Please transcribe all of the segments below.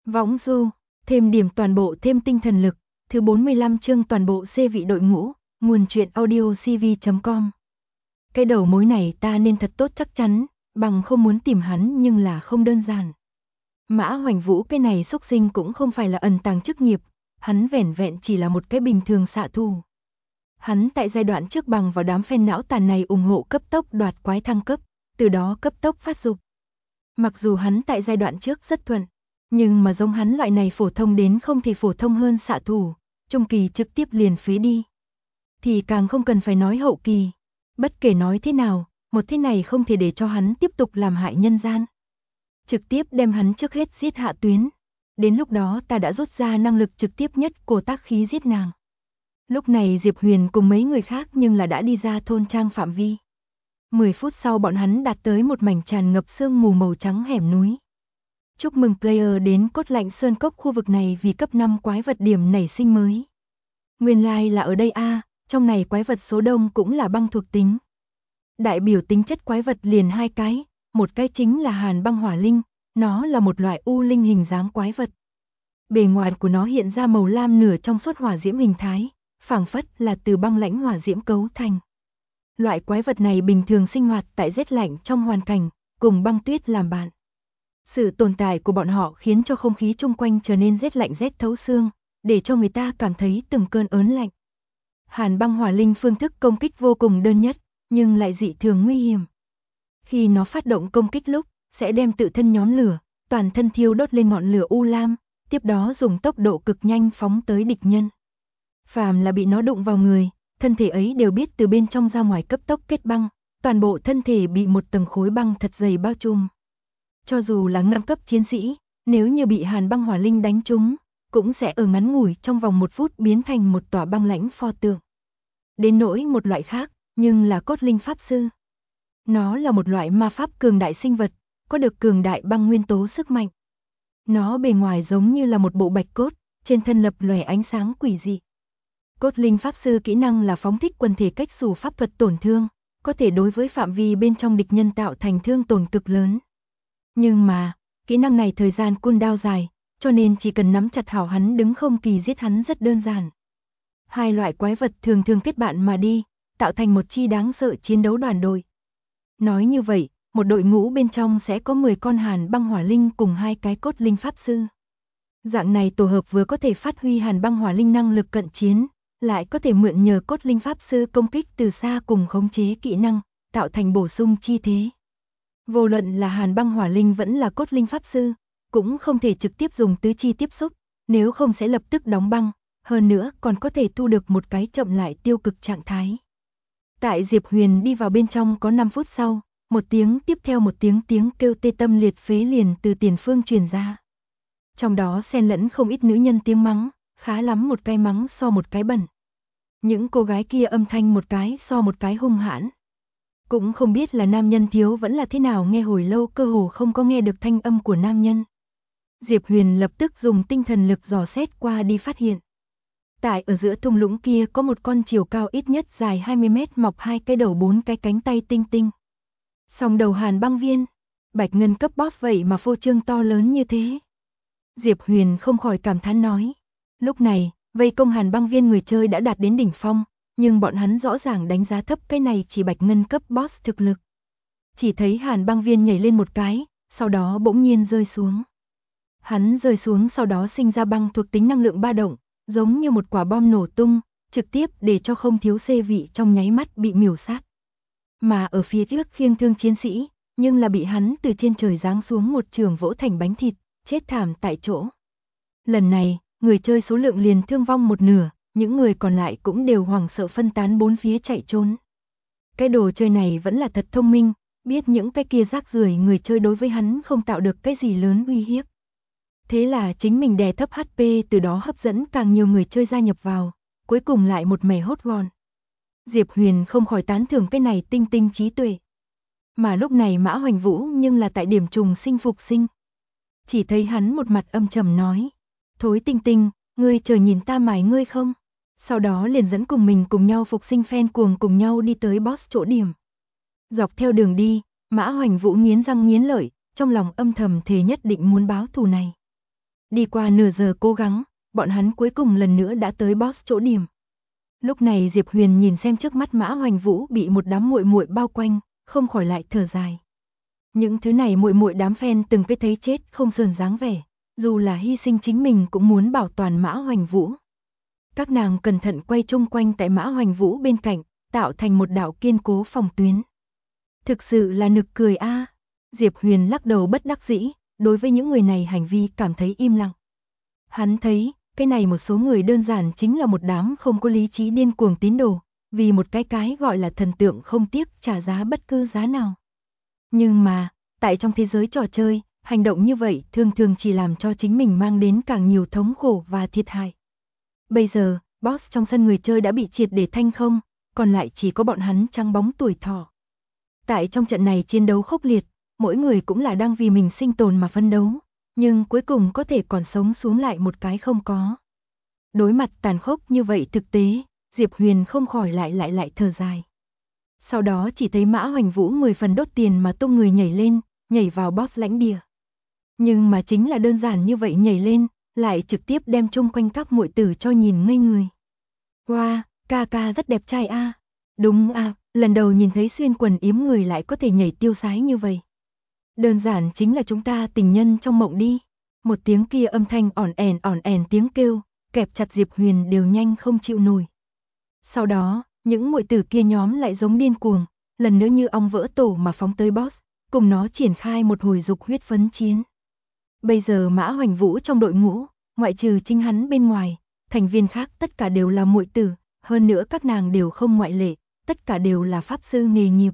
Võng du, thêm điểm toàn bộ thêm tinh thần lực, thứ 45 chương toàn bộ C vị đội ngũ, nguồn truyện audio cv.com. Cái đầu mối này ta nên thật tốt chắc chắn, bằng không muốn tìm hắn nhưng là không đơn giản. Mã Hoành Vũ cái này xúc sinh cũng không phải là ẩn tàng chức nghiệp, hắn vẻn vẹn chỉ là một cái bình thường xạ thủ. Hắn tại giai đoạn trước bằng vào đám fan não tàn này ủng hộ cấp tốc đoạt quái thăng cấp, từ đó cấp tốc phát dục. Mặc dù hắn tại giai đoạn trước rất thuận, nhưng mà giống hắn loại này phổ thông đến không thể phổ thông hơn xạ thủ, trung kỳ trực tiếp liền phế đi. Thì càng không cần phải nói hậu kỳ. Bất kể nói thế nào, một thế này không thể để cho hắn tiếp tục làm hại nhân gian. Trực tiếp đem hắn trước hết giết hạ tuyến. Đến lúc đó ta đã rút ra năng lực trực tiếp nhất của tác khí giết nàng. Lúc này Diệp Huyền cùng mấy người khác nhưng là đã đi ra thôn trang phạm vi. 10 phút sau bọn hắn đạt tới một mảnh tràn ngập sương mù màu trắng hẻm núi. Chúc mừng player đến Cốt Lạnh Sơn Cốc, khu vực này vì cấp 5 quái vật điểm nảy sinh mới. Nguyên lai là ở đây a, trong này quái vật số đông cũng là băng thuộc tính. Đại biểu tính chất quái vật liền hai cái, một cái chính là Hàn Băng Hỏa Linh, nó là một loại u linh hình dáng quái vật. Bề ngoài của nó hiện ra màu lam nửa trong suốt hỏa diễm hình thái, phảng phất là từ băng lãnh hỏa diễm cấu thành. Loại quái vật này bình thường sinh hoạt tại rét lạnh trong hoàn cảnh, cùng băng tuyết làm bạn. Sự tồn tại của bọn họ khiến cho không khí chung quanh trở nên rét lạnh rét thấu xương, để cho người ta cảm thấy từng cơn ớn lạnh. Hàn Băng Hỏa Linh phương thức công kích vô cùng đơn nhất, nhưng lại dị thường nguy hiểm. Khi nó phát động công kích lúc, sẽ đem tự thân nhón lửa, toàn thân thiêu đốt lên ngọn lửa u lam, tiếp đó dùng tốc độ cực nhanh phóng tới địch nhân. Phàm là bị nó đụng vào người, thân thể ấy đều biết từ bên trong ra ngoài cấp tốc kết băng, toàn bộ thân thể bị một tầng khối băng thật dày bao trùm. Cho dù là ngâm cấp chiến sĩ, nếu như bị Hàn Băng Hỏa Linh đánh trúng, cũng sẽ ở ngắn ngủi trong vòng 1 phút biến thành một tòa băng lãnh pho tượng. Đến nỗi một loại khác, nhưng là Cốt Linh Pháp Sư. Nó là một loại ma pháp cường đại sinh vật, có được cường đại băng nguyên tố sức mạnh. Nó bề ngoài giống như là một bộ bạch cốt, trên thân lập lòe ánh sáng quỷ dị. Cốt Linh Pháp Sư kỹ năng là phóng thích quần thể cách xù pháp thuật tổn thương, có thể đối với phạm vi bên trong địch nhân tạo thành thương tổn cực lớn. Nhưng mà, kỹ năng này thời gian cooldown dài, cho nên chỉ cần nắm chặt hảo hắn đứng không kỳ giết hắn rất đơn giản. Hai loại quái vật thường thường kết bạn mà đi, tạo thành một chi đáng sợ chiến đấu đoàn đội. Nói như vậy, một đội ngũ bên trong sẽ có 10 con Hàn Băng Hỏa Linh cùng 2 cái Cốt Linh Pháp Sư. Dạng này tổ hợp vừa có thể phát huy Hàn Băng Hỏa Linh năng lực cận chiến, lại có thể mượn nhờ Cốt Linh Pháp Sư công kích từ xa cùng khống chế kỹ năng, tạo thành bổ sung chi thế. Vô luận là Hàn Băng Hỏa Linh vẫn là Cốt Linh Pháp Sư, cũng không thể trực tiếp dùng tứ chi tiếp xúc, nếu không sẽ lập tức đóng băng, hơn nữa còn có thể thu được một cái chậm lại tiêu cực trạng thái. Tại Diệp Huyền đi vào bên trong có 5 phút sau, một tiếng tiếp theo một tiếng kêu tê tâm liệt phế liền từ tiền phương truyền ra. Trong đó xen lẫn không ít nữ nhân tiếng mắng, khá lắm một cái mắng so một cái bẩn. Những cô gái kia âm thanh một cái so một cái hung hãn. Cũng không biết là nam nhân thiếu vẫn là thế nào, nghe hồi lâu cơ hồ không có nghe được thanh âm của nam nhân. Diệp Huyền lập tức dùng tinh thần lực dò xét qua đi phát hiện. Tại ở giữa thung lũng kia có một con chiều cao ít nhất dài 20 mét mọc 2 cái đầu 4 cái cánh tay tinh tinh. Song đầu Hàn Băng Viên, bạch ngân cấp boss vậy mà phô trương to lớn như thế. Diệp Huyền không khỏi cảm thán nói. Lúc này, vây công Hàn Băng Viên người chơi đã đạt đến đỉnh phong, nhưng bọn hắn rõ ràng đánh giá thấp cái này chỉ bạch ngân cấp boss thực lực. Chỉ thấy Hàn Băng Viên nhảy lên một cái, sau đó bỗng nhiên rơi xuống. Hắn rơi xuống sau đó sinh ra băng thuộc tính năng lượng ba động, giống như một quả bom nổ tung, trực tiếp để cho không thiếu C vị trong nháy mắt bị miểu sát. Mà ở phía trước khiêng thương chiến sĩ, nhưng là bị hắn từ trên trời giáng xuống một trường vỗ thành bánh thịt, chết thảm tại chỗ. Lần này, người chơi số lượng liền thương vong một nửa, những người còn lại cũng đều hoảng sợ phân tán bốn phía chạy trốn. Cái đồ chơi này vẫn là thật thông minh, biết những cái kia rác rưởi người chơi đối với hắn không tạo được cái gì lớn uy hiếp. Thế là chính mình đè thấp HP, từ đó hấp dẫn càng nhiều người chơi gia nhập vào, cuối cùng lại một mẻ hốt gọn. Diệp Huyền không khỏi tán thưởng cái này tinh tinh trí tuệ. Mà lúc này Mã Hoành Vũ nhưng là tại điểm trùng sinh phục sinh. Chỉ thấy hắn một mặt âm trầm nói, thối tinh tinh, ngươi chờ nhìn ta mài ngươi không? Sau đó liền dẫn cùng mình cùng nhau phục sinh fan cuồng cùng nhau đi tới boss chỗ điểm. Dọc theo đường đi, Mã Hoành Vũ nghiến răng nghiến lợi, trong lòng âm thầm thề nhất định muốn báo thù này. Đi qua nửa giờ cố gắng, bọn hắn cuối cùng lần nữa đã tới boss chỗ điểm. Lúc này Diệp Huyền nhìn xem trước mắt Mã Hoành Vũ bị một đám muội muội bao quanh, không khỏi lại thở dài. Những thứ này muội muội đám fan từng cái thấy chết không sờn dáng vẻ, dù là hy sinh chính mình cũng muốn bảo toàn Mã Hoành Vũ. Các nàng cẩn thận quay chung quanh tại Mã Hoành Vũ bên cạnh, tạo thành một đạo kiên cố phòng tuyến. Thực sự là nực cười a. Diệp Huyền lắc đầu bất đắc dĩ, đối với những người này hành vi cảm thấy im lặng. Hắn thấy, cái này một số người đơn giản chính là một đám không có lý trí điên cuồng tín đồ, vì một cái gọi là thần tượng không tiếc trả giá bất cứ giá nào. Nhưng mà, tại trong thế giới trò chơi, hành động như vậy thường thường chỉ làm cho chính mình mang đến càng nhiều thống khổ và thiệt hại. Bây giờ, boss trong sân người chơi đã bị triệt để thanh không, còn lại chỉ có bọn hắn trắng bóng tuổi thọ. Tại trong trận này chiến đấu khốc liệt, mỗi người cũng là đang vì mình sinh tồn mà phấn đấu, nhưng cuối cùng có thể còn sống xuống lại một cái không có. Đối mặt tàn khốc như vậy thực tế, Diệp Huyền không khỏi lại thở dài. Sau đó chỉ thấy Mã Hoành Vũ 10 phần đốt tiền mà tung người nhảy lên, nhảy vào boss lãnh địa. Nhưng mà chính là đơn giản như vậy nhảy lên, lại trực tiếp đem chung quanh các muội tử cho nhìn ngây người. Wow, ca ca rất đẹp trai a. Đúng a, lần đầu nhìn thấy xuyên quần yếm người lại có thể nhảy tiêu sái như vậy. Đơn giản chính là chúng ta tình nhân trong mộng đi. Một tiếng kia âm thanh ỏn ẻn tiếng kêu, kẹp chặt Diệp Huyền đều nhanh không chịu nổi. Sau đó, những muội tử kia nhóm lại giống điên cuồng, lần nữa như ong vỡ tổ mà phóng tới boss, cùng nó triển khai một hồi dục huyết phấn chiến. Bây giờ Mã Hoành Vũ trong đội ngũ, ngoại trừ chính hắn bên ngoài, thành viên khác tất cả đều là muội tử, hơn nữa các nàng đều không ngoại lệ, tất cả đều là pháp sư nghề nghiệp.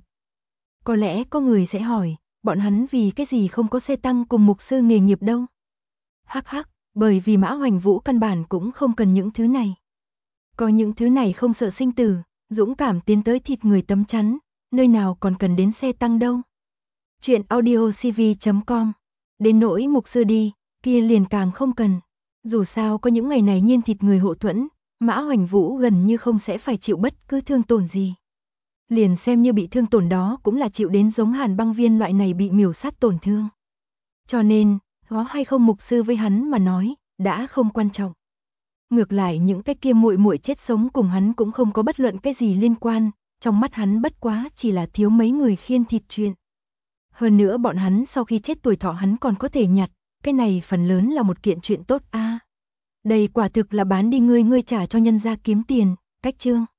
Có lẽ có người sẽ hỏi, bọn hắn vì cái gì không có xe tăng cùng mục sư nghề nghiệp đâu? Hắc hắc, bởi vì Mã Hoành Vũ căn bản cũng không cần những thứ này. Có những thứ này không sợ sinh tử, dũng cảm tiến tới thịt người tấm chắn, nơi nào còn cần đến xe tăng đâu. Chuyện audiocv.com. Đến nỗi mục sư đi, kia liền càng không cần. Dù sao có những ngày này nhiên thịt người hộ thuẫn, Mã Hoành Vũ gần như không sẽ phải chịu bất cứ thương tổn gì. Liền xem như bị thương tổn đó cũng là chịu đến giống Hàn Băng Viên loại này bị miểu sát tổn thương. Cho nên, có hay không mục sư với hắn mà nói, đã không quan trọng. Ngược lại những cái kia muội muội chết sống cùng hắn cũng không có bất luận cái gì liên quan, trong mắt hắn bất quá chỉ là thiếu mấy người khiên thịt chuyện. Hơn nữa bọn hắn sau khi chết tuổi thọ hắn còn có thể nhặt, cái này phần lớn là một kiện chuyện tốt a. Đây quả thực là bán đi ngươi trả cho nhân gia kiếm tiền, cách chương.